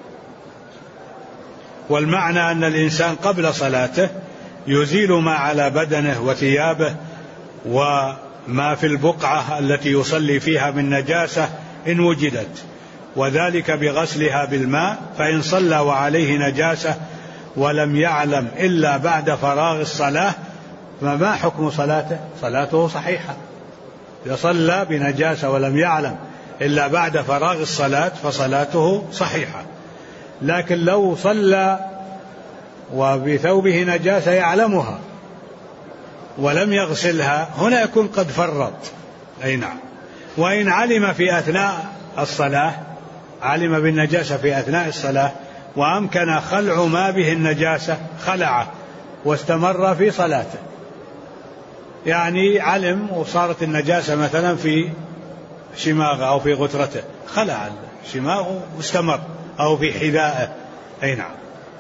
والمعنى أن الإنسان قبل صلاته يزيل ما على بدنه وثيابه وما في البقعة التي يصلي فيها من نجاسة إن وجدت، وذلك بغسلها بالماء. فإن صلى وعليه نجاسة ولم يعلم إلا بعد فراغ الصلاة فما حكم صلاته؟ صلاته صحيحة. إذا صلى بنجاسة ولم يعلم إلا بعد فراغ الصلاة فصلاته صحيحة. لكن لو صلى وبثوبه نجاسة يعلمها ولم يغسلها هنا يكون قد فرط. أي نعم. وإن علم في أثناء الصلاة، علم بالنجاسة في أثناء الصلاة وأمكن خلع ما به النجاسة خلعه واستمر في صلاته، يعني علم وصارت النجاسة مثلا في شماغه أو في غترته، خلع شماغه واستمر، أو في حذائه. أي نعم.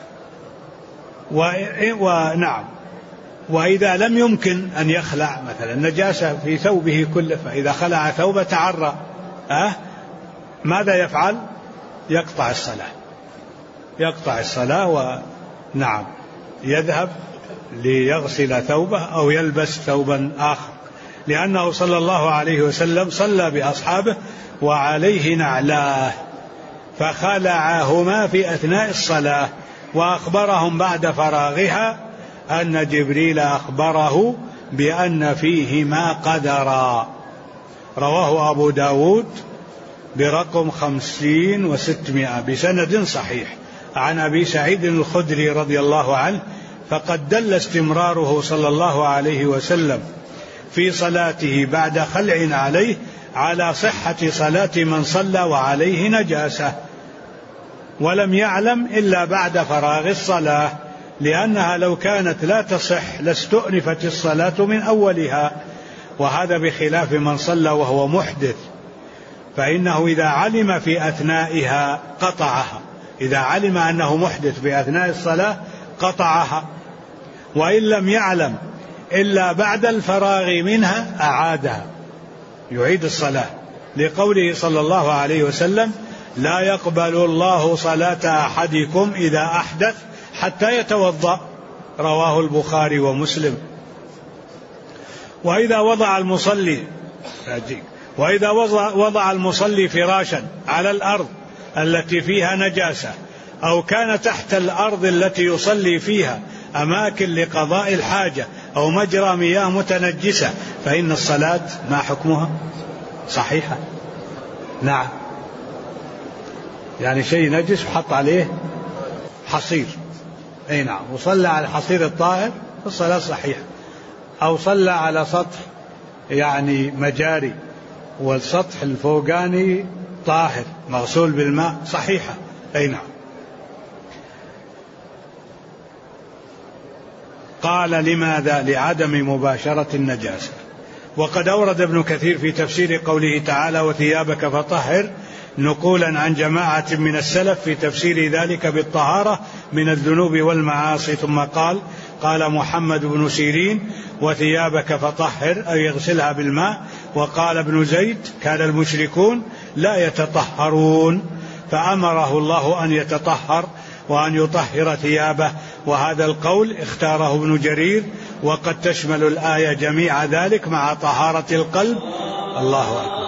ونعم. وإذا لم يمكن أن يخلع مثلا النجاسة في ثوبه كله، فإذا خلع ثوبه تعرى، ماذا يفعل؟ يقطع الصلاة، يقطع الصلاة ونعم يذهب ليغسل ثوبه أو يلبس ثوبا آخر، لأنه صلى الله عليه وسلم صلى بأصحابه وعليه نعلاه فخلعهما في أثناء الصلاة، وأخبرهم بعد فراغها أن جبريل أخبره بأن فيهما قدرا. رواه أبو داود برقم 50 و600 بسند صحيح عن أبي سعيد الخدري رضي الله عنه. فقد دل استمراره صلى الله عليه وسلم في صلاته بعد خلع عليه على صحة صلاة من صلى وعليه نجاسة ولم يعلم إلا بعد فراغ الصلاة، لأنها لو كانت لا تصح لاستؤنفت الصلاة من أولها، وهذا بخلاف من صلى وهو محدث، فإنه إذا علم في أثنائها قطعها. إذا علم أنه محدث في أثناء الصلاة قطعها، وإن لم يعلم إلا بعد الفراغ منها أعادها، يعيد الصلاة، لقوله صلى الله عليه وسلم: لا يقبل الله صلاة أحدكم إذا أحدث حتى يتوضأ. رواه البخاري ومسلم. وإذا وضع المصلي فراشا على الأرض التي فيها نجاسة، أو كان تحت الأرض التي يصلي فيها أماكن لقضاء الحاجة أو مجرى مياه متنجسة، فإن الصلاة ما حكمها؟ صحيحة. نعم. يعني شيء نجس وحط عليه حصير، أي نعم، وصلى على الحصير الطاهر الصلاة صحيحة. أو صلى على سطح يعني مجاري والسطح الفوقاني طاهر مغسول بالماء صحيحة. أي نعم. قال: لماذا؟ لعدم مباشرة النجاسة. وقد أورد ابن كثير في تفسير قوله تعالى: وثيابك فطهر، نقولا عن جماعة من السلف في تفسير ذلك بالطهارة من الذنوب والمعاصي. ثم قال محمد بن سيرين: وثيابك فطهر، أي يغسلها بالماء. وقال ابن زيد: كان المشركون لا يتطهرون، فأمره الله أن يتطهر وأن يطهر ثيابه. وهذا القول اختاره ابن جرير، وقد تشمل الآية جميع ذلك مع طهارة القلب. الله أكبر.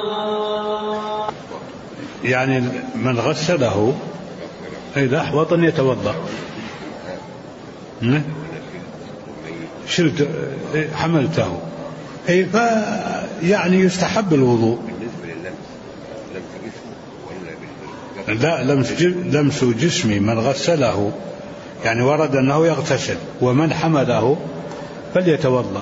يعني من غسله إذا أحوط أن يتوضأ. شلت حملته أي يعني يستحب الوضوء. لا، لمس جسمي من غسله، يعني ورد أنه يغتسل، ومن حمله فليتوضأ.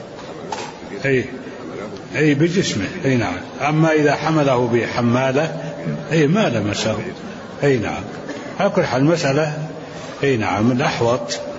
أي بجسمه. أي نعم. أما إذا حمله بحمالة ما لمسه. أي نعم. على كل حال المسألة نعم الأحوط